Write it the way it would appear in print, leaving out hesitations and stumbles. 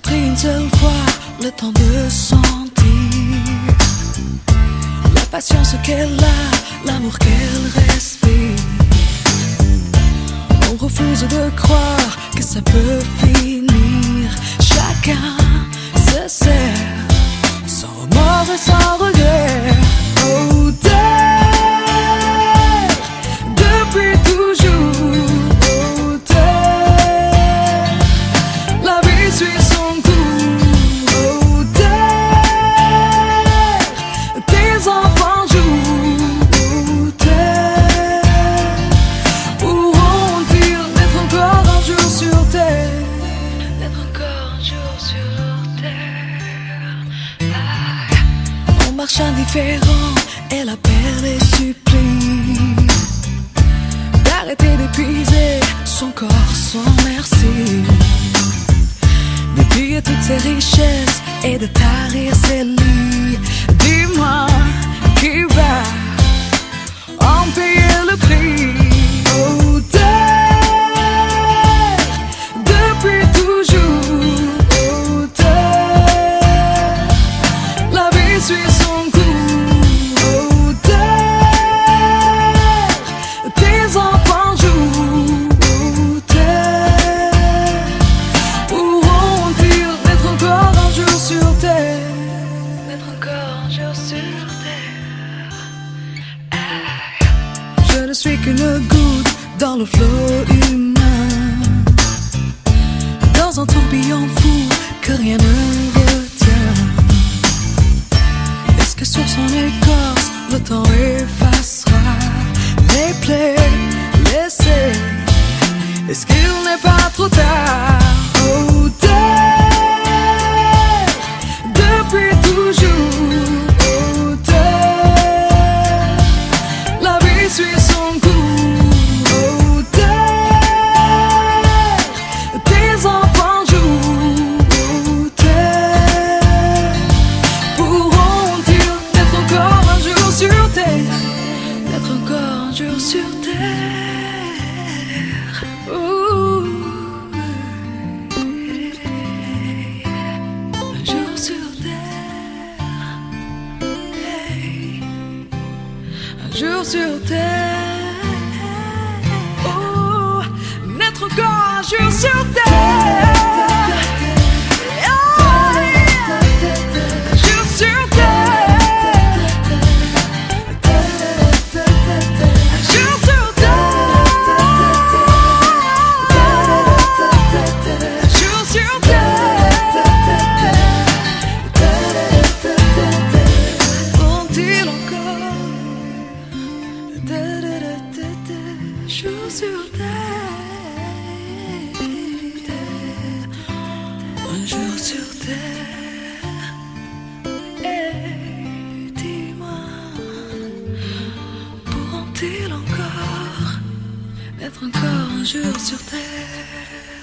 pris une seule fois le temps de sentir la patience qu'elle a, l'amour qu'elle respire. On refuse de croire que ça peut finir. Chacun se sert, sans remords et sans regret. Oh, terre, depuis toujours. Oh, terre, la vie suit son cours. Oh, terre, tes enfants jouent. Oh, terre, pourront-ils naître encore un jour sur terre? Naître encore un jour sur terre. On marche indifférent et la perle les supplie d'arrêter d'épuiser son corps sans merci, de piller toutes ses richesses et de tarir ses lits. Dis-moi qui va en payer le prix? Oh, terre, depuis toujours. Oh, terre, la vie suit son cours. Oh, terre, tes enfants jouent. Oh, terre, pourront-ils naître encore un jour sur terre? Naître encore un jour sur terre. Je ne suis qu'une goutte dans le flot humain, dans un tourbillon fou que rien ne retient. Est-ce que sur son écorce le temps effacera les plaies laissées? Est-ce qu'il n'est pas trop tard? Oh, terre, depuis toujours. Oh, terre, la vie suit son cours. Oh, terre, tes enfants jouent. Oh, terre, pourront-ils naître encore un jour sur terre? Naître encore un jour sur terre. Ouh. Un jour sur terre. Hey. Un jour sur terre. Oh, naître encore un jour sur terre. Oh, un jour sur terre. Un jour sur terre. Un jour sur terre. Vont-ils encore? Jour sur terre. Un jour sur terre. Et dis-moi, pourront-ils encore naître encore un jour sur terre?